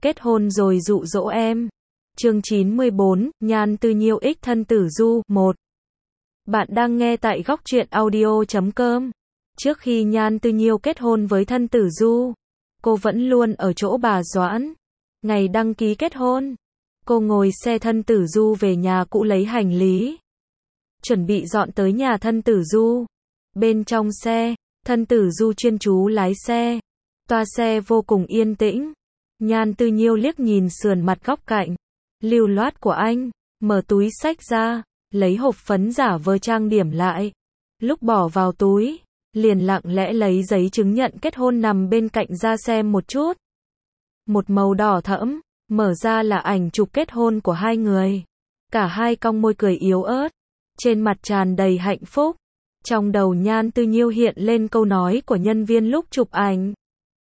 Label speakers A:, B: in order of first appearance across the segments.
A: Kết hôn rồi dụ dỗ em. Chương 94, Nhan Tư Nhiêu ích thân tử du, 1. Bạn đang nghe tại góc truyện audio.com. Trước khi Nhan Tư Nhiêu kết hôn với thân tử du, cô vẫn luôn ở chỗ bà Doãn. Ngày đăng ký kết hôn, cô ngồi xe thân tử du về nhà cũ lấy hành lý. Chuẩn bị dọn tới nhà thân tử du. Bên trong xe, thân tử du chuyên chú lái xe. Toa xe vô cùng yên tĩnh. Nhan Tư Nhiêu liếc nhìn sườn mặt góc cạnh lưu loát của anh, mở túi xách ra, lấy hộp phấn giả vờ trang điểm lại. Lúc bỏ vào túi, liền lặng lẽ lấy giấy chứng nhận kết hôn nằm bên cạnh ra xem một chút. Một màu đỏ thẫm, mở ra là ảnh chụp kết hôn của hai người. Cả hai cong môi cười yếu ớt, trên mặt tràn đầy hạnh phúc. Trong đầu Nhan Tư Nhiêu hiện lên câu nói của nhân viên lúc chụp ảnh.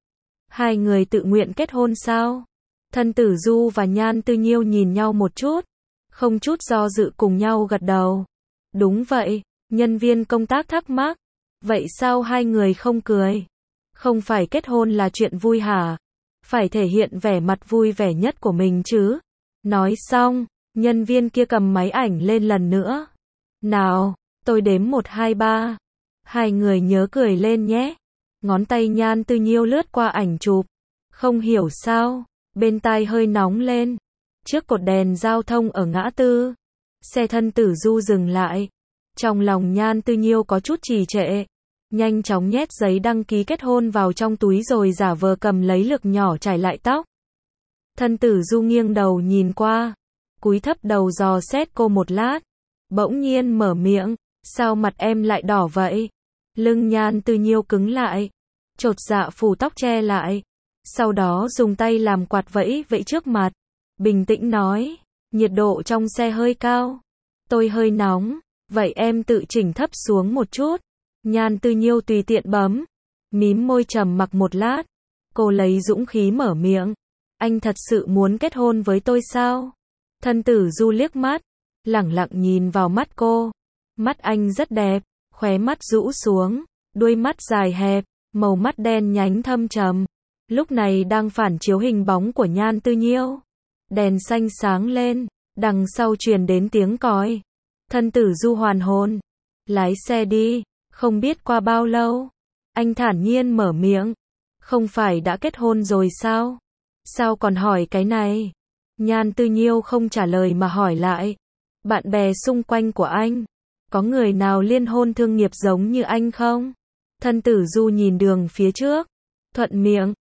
A: Hai người tự nguyện kết hôn sao? Thân tử du và Nhan Tư Nhiêu nhìn nhau một chút, không chút do dự cùng nhau gật đầu. Đúng vậy, nhân viên công tác thắc mắc. Vậy sao hai người không cười? Không phải kết hôn là chuyện vui hả? Phải thể hiện vẻ mặt vui vẻ nhất của mình chứ. Nói xong, nhân viên kia cầm máy ảnh lên lần nữa. Nào, tôi đếm 1, 2, 3. Hai người nhớ cười lên nhé. Ngón tay Nhan Tư Nhiêu lướt qua ảnh chụp. Không hiểu sao, bên tai hơi nóng lên. Trước cột đèn giao thông ở ngã tư, xe thân tử du dừng lại. Trong lòng Nhan Tư Nhiêu có chút trì trệ. Nhanh chóng nhét giấy đăng ký kết hôn vào trong túi rồi giả vờ cầm lấy lược nhỏ chải lại tóc. Thân tử du nghiêng đầu nhìn qua, cúi thấp đầu dò xét cô một lát. Bỗng nhiên mở miệng, sao mặt em lại đỏ vậy? Lưng Nhan Tư Nhiêu cứng lại, chột dạ phủ tóc che lại. Sau đó dùng tay làm quạt vẫy vẫy trước mặt. Bình tĩnh nói, nhiệt độ trong xe hơi cao. Tôi hơi nóng, vậy em tự chỉnh thấp xuống một chút. Nhan Tư Nhiêu tùy tiện bấm, mím môi trầm mặc một lát. Cô lấy dũng khí mở miệng. Anh thật sự muốn kết hôn với tôi sao? Thân tử du liếc mắt, lẳng lặng nhìn vào mắt cô. Mắt anh rất đẹp, khóe mắt rũ xuống, đuôi mắt dài hẹp, màu mắt đen nhánh thâm trầm. Lúc này đang phản chiếu hình bóng của Nhan Tư Nhiêu. Đèn xanh sáng lên, đằng sau truyền đến tiếng còi. Thân tử du hoàn hồn. Lái xe đi. Không biết qua bao lâu, anh thản nhiên mở miệng. Không phải đã kết hôn rồi sao? Sao còn hỏi cái này? Nhan Tư Nhiêu không trả lời mà hỏi lại. Bạn bè xung quanh của anh, có người nào liên hôn thương nghiệp giống như anh không? Thân tử du nhìn đường phía trước, thuận miệng,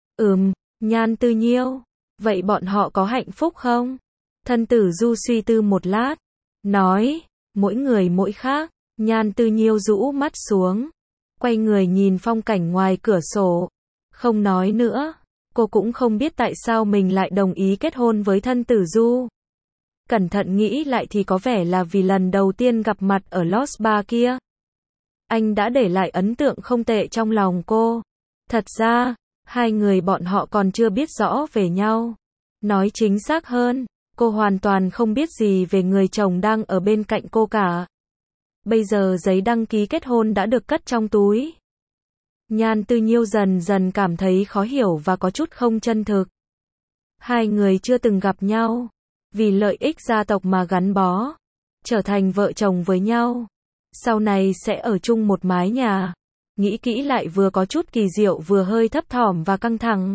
A: Nhan Tư Nhiêu, vậy bọn họ có hạnh phúc không? Thân tử du suy tư một lát, nói, mỗi người mỗi khác. Nhan Tư Nhiêu rũ mắt xuống, quay người nhìn phong cảnh ngoài cửa sổ. Không nói nữa, cô cũng không biết tại sao mình lại đồng ý kết hôn với thân tử du. Cẩn thận nghĩ lại thì có vẻ là vì lần đầu tiên gặp mặt ở Lost Bar kia. Anh đã để lại ấn tượng không tệ trong lòng cô. Thật ra, hai người bọn họ còn chưa biết rõ về nhau. Nói chính xác hơn, cô hoàn toàn không biết gì về người chồng đang ở bên cạnh cô cả. Bây giờ giấy đăng ký kết hôn đã được cất trong túi. Nhan Tư Nhiêu dần dần cảm thấy khó hiểu và có chút không chân thực. Hai người chưa từng gặp nhau, vì lợi ích gia tộc mà gắn bó, trở thành vợ chồng với nhau. Sau này sẽ ở chung một mái nhà. Nghĩ kỹ lại vừa có chút kỳ diệu vừa hơi thấp thỏm và căng thẳng.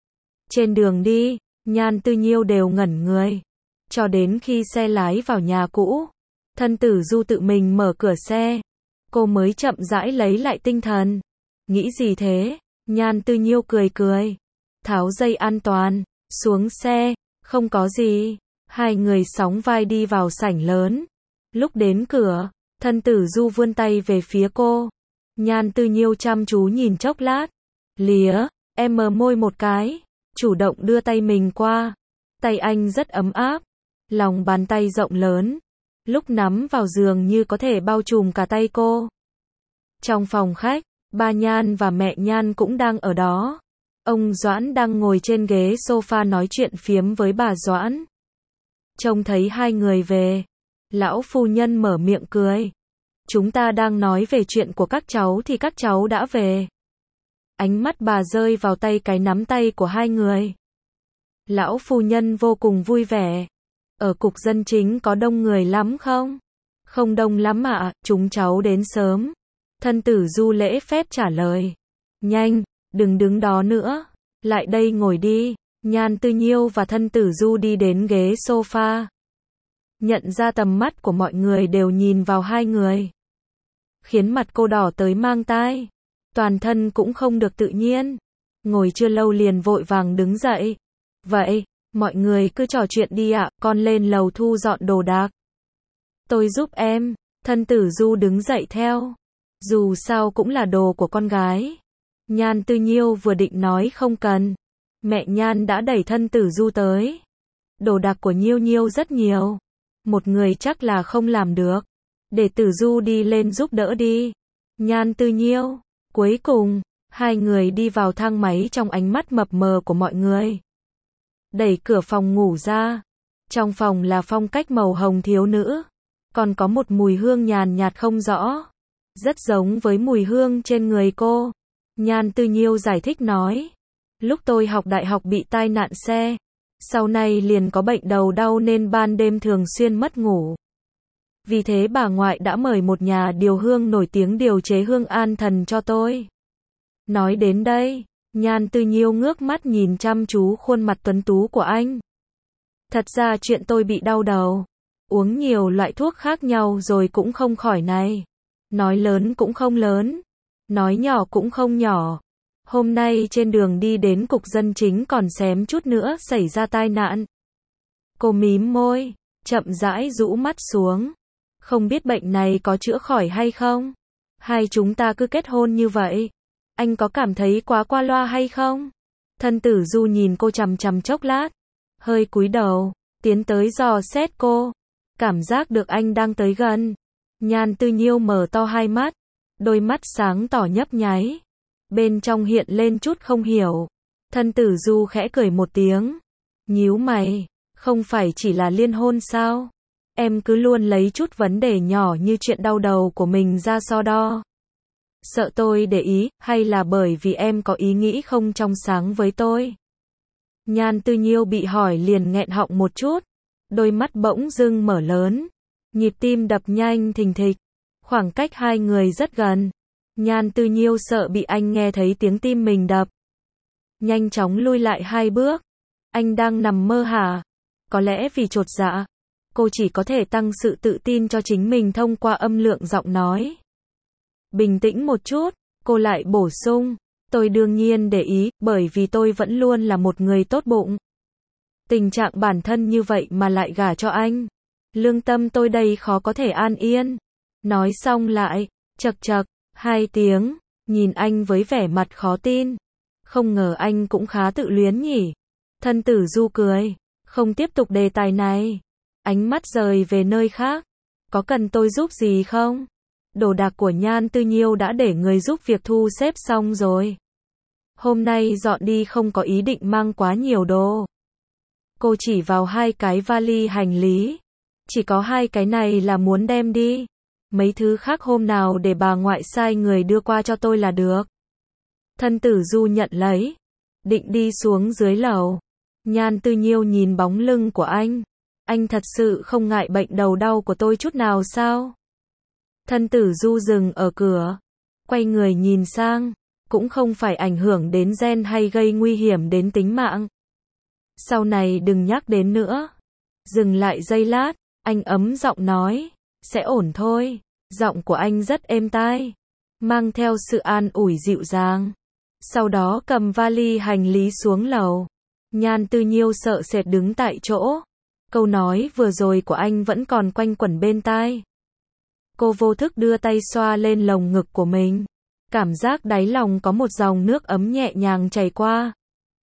A: Trên đường đi, Nhan Tư Nhiêu đều ngẩn người. Cho đến khi xe lái vào nhà cũ, thân tử du tự mình mở cửa xe. Cô mới chậm rãi lấy lại tinh thần. Nghĩ gì thế? Nhan Tư Nhiêu cười cười. Tháo dây an toàn, xuống xe. Không có gì. Hai người sóng vai đi vào sảnh lớn. Lúc đến cửa, thân tử du vươn tay về phía cô. Nhan Tư Nhiêu chăm chú nhìn chốc lát. Lía, em mờ môi một cái. Chủ động đưa tay mình qua. Tay anh rất ấm áp. Lòng bàn tay rộng lớn. Lúc nắm vào giường như có thể bao trùm cả tay cô. Trong phòng khách, ba Nhan và mẹ Nhan cũng đang ở đó. Ông Doãn đang ngồi trên ghế sofa nói chuyện phiếm với bà Doãn. Trông thấy hai người về, lão phu nhân mở miệng cười. Chúng ta đang nói về chuyện của các cháu thì các cháu đã về. Ánh mắt bà rơi vào tay cái nắm tay của hai người. Lão phu nhân vô cùng vui vẻ. Ở cục dân chính có đông người lắm không? Không đông lắm ạ, chúng cháu đến sớm. Thân tử Du lễ phép trả lời. Nhanh, đừng đứng đó nữa. Lại đây ngồi đi. Nhan Tư Nhiêu và thân tử Du đi đến ghế sofa. Nhận ra tầm mắt của mọi người đều nhìn vào hai người. Khiến mặt cô đỏ tới mang tai. Toàn thân cũng không được tự nhiên. Ngồi chưa lâu liền vội vàng đứng dậy. Vậy, mọi người cứ trò chuyện đi ạ, con lên lầu thu dọn đồ đạc. Tôi giúp em. Thân tử Du đứng dậy theo. Dù sao cũng là đồ của con gái. Nhan Tư Nhiêu vừa định nói không cần. Mẹ Nhan đã đẩy thân tử Du tới. Đồ đạc của Nhiêu Nhiêu rất nhiều. Một người chắc là không làm được. Để tử Du đi lên giúp đỡ đi. Nhan Tư Nhiêu. Cuối cùng, hai người đi vào thang máy trong ánh mắt mập mờ của mọi người. Đẩy cửa phòng ngủ ra. Trong phòng là phong cách màu hồng thiếu nữ. Còn có một mùi hương nhàn nhạt không rõ. Rất giống với mùi hương trên người cô. Nhan Tư Nhiêu giải thích nói. Lúc tôi học đại học bị tai nạn xe. Sau này liền có bệnh đầu đau nên ban đêm thường xuyên mất ngủ. Vì thế bà ngoại đã mời một nhà điều hương nổi tiếng điều chế hương an thần cho tôi. Nói đến đây, Nhan Tư Nhiêu ngước mắt nhìn chăm chú khuôn mặt tuấn tú của anh. Thật ra chuyện tôi bị đau đầu. Uống nhiều loại thuốc khác nhau rồi cũng không khỏi này. Nói lớn cũng không lớn. Nói nhỏ cũng không nhỏ. Hôm nay trên đường đi đến cục dân chính còn xém chút nữa xảy ra tai nạn. Cô mím môi, chậm rãi rũ mắt xuống. Không biết bệnh này có chữa khỏi hay không? Hai chúng ta cứ kết hôn như vậy. Anh có cảm thấy quá qua loa hay không? Thân tử Du nhìn cô chằm chằm chốc lát. Hơi cúi đầu, tiến tới dò xét cô. Cảm giác được anh đang tới gần. Nhan Tư Nhiêu mở to hai mắt. Đôi mắt sáng tỏ nhấp nháy. Bên trong hiện lên chút không hiểu. Thân tử Du khẽ cười một tiếng. Nhíu mày. Không phải chỉ là liên hôn sao? Em cứ luôn lấy chút vấn đề nhỏ như chuyện đau đầu của mình ra so đo. Sợ tôi để ý, hay là bởi vì em có ý nghĩ không trong sáng với tôi? Nhan Tư Nhiêu bị hỏi liền nghẹn họng một chút. Đôi mắt bỗng dưng mở lớn. Nhịp tim đập nhanh thình thịch. Khoảng cách hai người rất gần. Nhan Tư Nhiêu sợ bị anh nghe thấy tiếng tim mình đập. Nhanh chóng lui lại hai bước. Anh đang nằm mơ hả? Có lẽ vì chột dạ, cô chỉ có thể tăng sự tự tin cho chính mình thông qua âm lượng giọng nói. Bình tĩnh một chút, cô lại bổ sung. Tôi đương nhiên để ý, bởi vì tôi vẫn luôn là một người tốt bụng. Tình trạng bản thân như vậy mà lại gả cho anh. Lương tâm tôi đây khó có thể an yên. Nói xong lại, chậc chậc, hai tiếng, nhìn anh với vẻ mặt khó tin. Không ngờ anh cũng khá tự luyến nhỉ. Thân tử Du cười, không tiếp tục đề tài này. Ánh mắt rời về nơi khác. Có cần tôi giúp gì không? Đồ đạc của Nhan Tư Nhiêu đã để người giúp việc thu xếp xong rồi. Hôm nay dọn đi không có ý định mang quá nhiều đồ. Cô chỉ vào hai cái vali hành lý. Chỉ có hai cái này là muốn đem đi. Mấy thứ khác hôm nào để bà ngoại sai người đưa qua cho tôi là được. Thân tử Du nhận lấy. Định đi xuống dưới lầu. Nhan Tư Nhiêu nhìn bóng lưng của anh. Anh thật sự không ngại bệnh đầu đau của tôi chút nào sao? Thân tử Du dừng ở cửa. Quay người nhìn sang. Cũng không phải ảnh hưởng đến gen hay gây nguy hiểm đến tính mạng. Sau này đừng nhắc đến nữa. Dừng lại giây lát. Anh ấm giọng nói. Sẽ ổn thôi. Giọng của anh rất êm tai. Mang theo sự an ủi dịu dàng. Sau đó cầm vali hành lý xuống lầu. Nhan Tư Nhiêu sợ sệt đứng tại chỗ. Câu nói vừa rồi của anh vẫn còn quanh quẩn bên tai. Cô vô thức đưa tay xoa lên lồng ngực của mình. Cảm giác đáy lòng có một dòng nước ấm nhẹ nhàng chảy qua.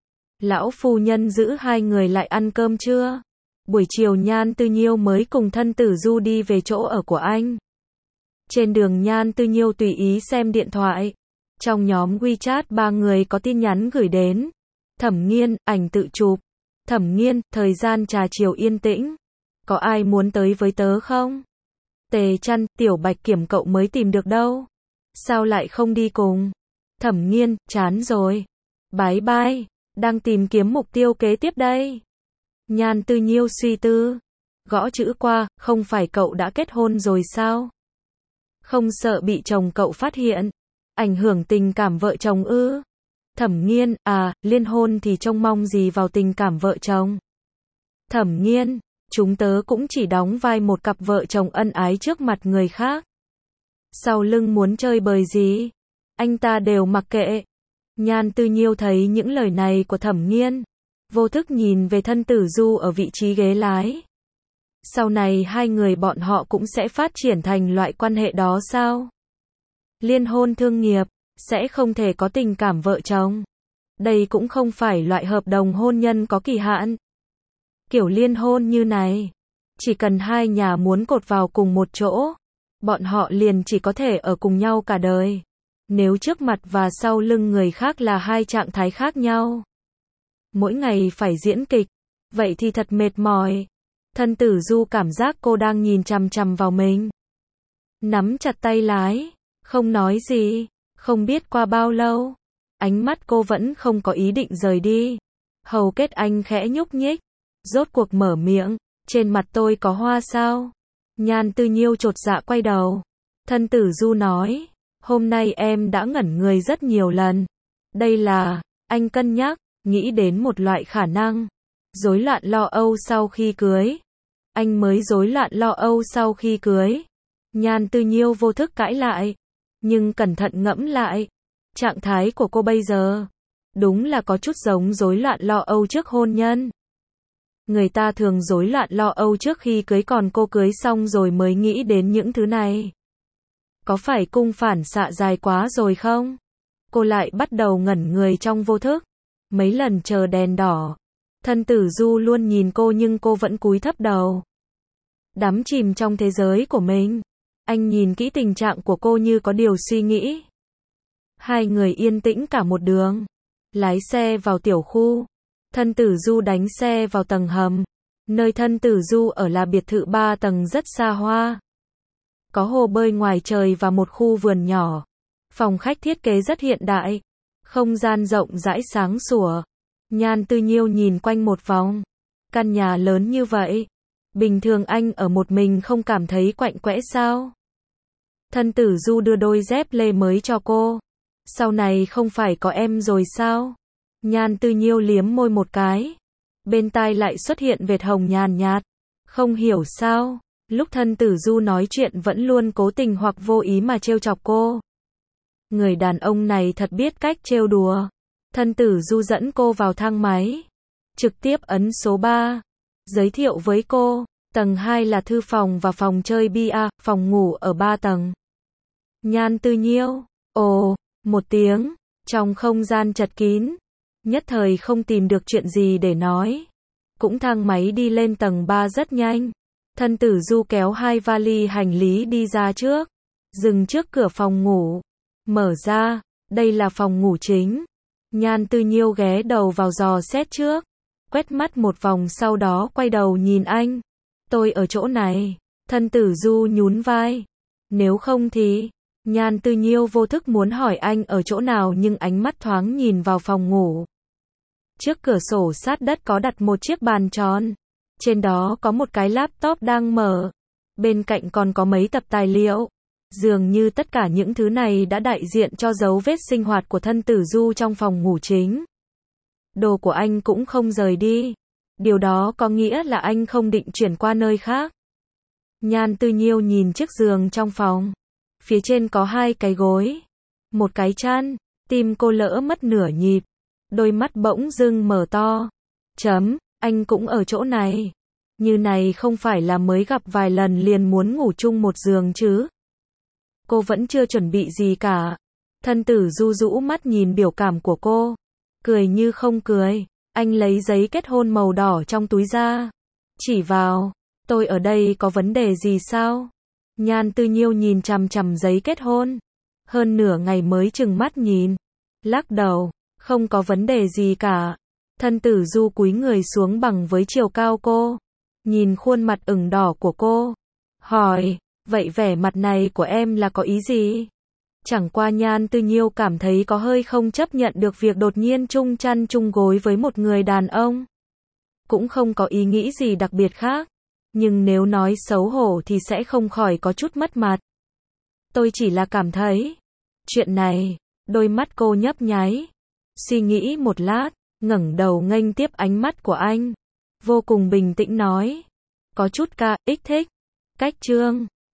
A: Lão phu nhân giữ hai người lại ăn cơm trưa. Buổi chiều Nhan Tư Nhiêu mới cùng thân tử Du đi về chỗ ở của anh. Trên đường Nhan Tư Nhiêu tùy ý xem điện thoại. Trong nhóm WeChat ba người có tin nhắn gửi đến. Thẩm Nghiên, ảnh tự chụp. Thẩm Nghiên, thời gian trà chiều yên tĩnh. Có ai muốn tới với tớ không? Tề Chăn, Tiểu Bạch Kiểm cậu mới tìm được đâu. Sao lại không đi cùng? Thẩm Nghiên, chán rồi. Bye bye. Đang tìm kiếm mục tiêu kế tiếp đây. Nhan Tư Nhiêu suy tư. Gõ chữ qua, không phải cậu đã kết hôn rồi sao? Không sợ bị chồng cậu phát hiện. Ảnh hưởng tình cảm vợ chồng ư? Thẩm Nghiên, liên hôn thì trông mong gì vào tình cảm vợ chồng? Thẩm Nghiên, chúng tớ cũng chỉ đóng vai một cặp vợ chồng ân ái trước mặt người khác. Sau lưng muốn chơi bời gì? Anh ta đều mặc kệ. Nhan Tư Nhiêu thấy những lời này của Thẩm Nghiên, vô thức nhìn về thân Tử Du ở vị trí ghế lái. Sau này hai người bọn họ cũng sẽ phát triển thành loại quan hệ đó sao? Liên hôn thương nghiệp, sẽ không thể có tình cảm vợ chồng. Đây cũng không phải loại hợp đồng hôn nhân có kỳ hạn. Kiểu liên hôn như này, chỉ cần hai nhà muốn cột vào cùng một chỗ, bọn họ liền chỉ có thể ở cùng nhau cả đời. Nếu trước mặt và sau lưng người khác là hai trạng thái khác nhau, mỗi ngày phải diễn kịch, vậy thì thật mệt mỏi. Thân Tử Du cảm giác cô đang nhìn chằm chằm vào mình. Nắm chặt tay lái, không nói gì, không biết qua bao lâu, ánh mắt cô vẫn không có ý định rời đi. Hầu kết anh khẽ nhúc nhích, rốt cuộc mở miệng, trên mặt tôi có hoa sao? Nhan Tư Nhiêu chột dạ quay đầu. Thân Tử Du nói, hôm nay em đã ngẩn người rất nhiều lần. Đây là, anh cân nhắc, nghĩ đến một loại khả năng. Rối loạn lo âu sau khi cưới. Anh mới rối loạn lo âu sau khi cưới. Nhan Tư Nhiêu vô thức cãi lại. Nhưng cẩn thận ngẫm lại. Trạng thái của cô bây giờ, đúng là có chút giống rối loạn lo âu trước hôn nhân. Người ta thường rối loạn lo âu trước khi cưới, còn cô cưới xong rồi mới nghĩ đến những thứ này. Có phải cung phản xạ dài quá rồi không? Cô lại bắt đầu ngẩn người trong vô thức. Mấy lần chờ đèn đỏ, Thân Tử Du luôn nhìn cô nhưng cô vẫn cúi thấp đầu. Đắm chìm trong thế giới của mình. Anh nhìn kỹ tình trạng của cô như có điều suy nghĩ. Hai người yên tĩnh cả một đường. Lái xe vào tiểu khu. Thân Tử Du đánh xe vào tầng hầm. Nơi Thân Tử Du ở là biệt thự 3 tầng rất xa hoa. Có hồ bơi ngoài trời và một khu vườn nhỏ. Phòng khách thiết kế rất hiện đại. Không gian rộng rãi sáng sủa. Nhan Tư Nhiêu nhìn quanh một vòng. Căn nhà lớn như vậy. Bình thường anh ở một mình không cảm thấy quạnh quẽ sao? Thân Tử Du đưa đôi dép lê mới cho cô. Sau này không phải có em rồi sao? Nhan Tư Nhiêu liếm môi một cái. Bên tai lại xuất hiện vệt hồng nhàn nhạt. Không hiểu sao, lúc Thân Tử Du nói chuyện vẫn luôn cố tình hoặc vô ý mà trêu chọc cô. Người đàn ông này thật biết cách trêu đùa. Thân Tử Du dẫn cô vào thang máy. Trực tiếp ấn số 3. Giới thiệu với cô, tầng 2 là thư phòng và phòng chơi bia, phòng ngủ ở 3 tầng. Nhan Tư Nhiêu, ồ, một tiếng, trong không gian chật kín. Nhất thời không tìm được chuyện gì để nói. Cũng thang máy đi lên tầng 3 rất nhanh. Thân Tử Du kéo hai vali hành lý đi ra trước. Dừng trước cửa phòng ngủ. Mở ra, đây là phòng ngủ chính. Nhan Tư Nhiêu ghé đầu vào dò xét trước. Quét mắt một vòng sau đó quay đầu nhìn anh. Tôi ở chỗ này. Thân Tử Du nhún vai. Nếu không thì... Nhan Tư Nhiêu vô thức muốn hỏi anh ở chỗ nào nhưng ánh mắt thoáng nhìn vào phòng ngủ. Trước cửa sổ sát đất có đặt một chiếc bàn tròn. Trên đó có một cái laptop đang mở. Bên cạnh còn có mấy tập tài liệu. Dường như tất cả những thứ này đã đại diện cho dấu vết sinh hoạt của Thân Tử Du trong phòng ngủ chính. Đồ của anh cũng không rời đi. Điều đó có nghĩa là anh không định chuyển qua nơi khác. Nhan Tư Nhiêu nhìn chiếc giường trong phòng. Phía trên có hai cái gối. Một cái chăn. Tim cô lỡ mất nửa nhịp. Đôi mắt bỗng dưng mở to. Anh cũng ở chỗ này. Như này không phải là mới gặp vài lần liền muốn ngủ chung một giường chứ. Cô vẫn chưa chuẩn bị gì cả. Thân Tử Du rũ mắt nhìn biểu cảm của cô. Cười như không cười. Anh lấy giấy kết hôn màu đỏ trong túi ra. Chỉ vào. Tôi ở đây có vấn đề gì sao? Nhan Tư Nhiêu nhìn chằm chằm giấy kết hôn. Hơn nửa ngày mới chừng mắt nhìn. Lắc đầu. Không có vấn đề gì cả. Thân Tử Du cúi người xuống bằng với chiều cao cô. Nhìn khuôn mặt ửng đỏ của cô. Hỏi. Vậy vẻ mặt này của em là có ý gì? Chẳng qua Nhan Tư Nhiêu cảm thấy có hơi không chấp nhận được việc đột nhiên chung chăn chung gối với một người đàn ông. Cũng không có ý nghĩ gì đặc biệt khác. Nhưng nếu nói xấu hổ thì sẽ không khỏi có chút mất mặt. Tôi chỉ là cảm thấy. Chuyện này, đôi mắt cô nhấp nháy. Suy nghĩ một lát, ngẩng đầu nghênh tiếp ánh mắt của anh. Vô cùng bình tĩnh nói. Có chút KX thích. Cách chương.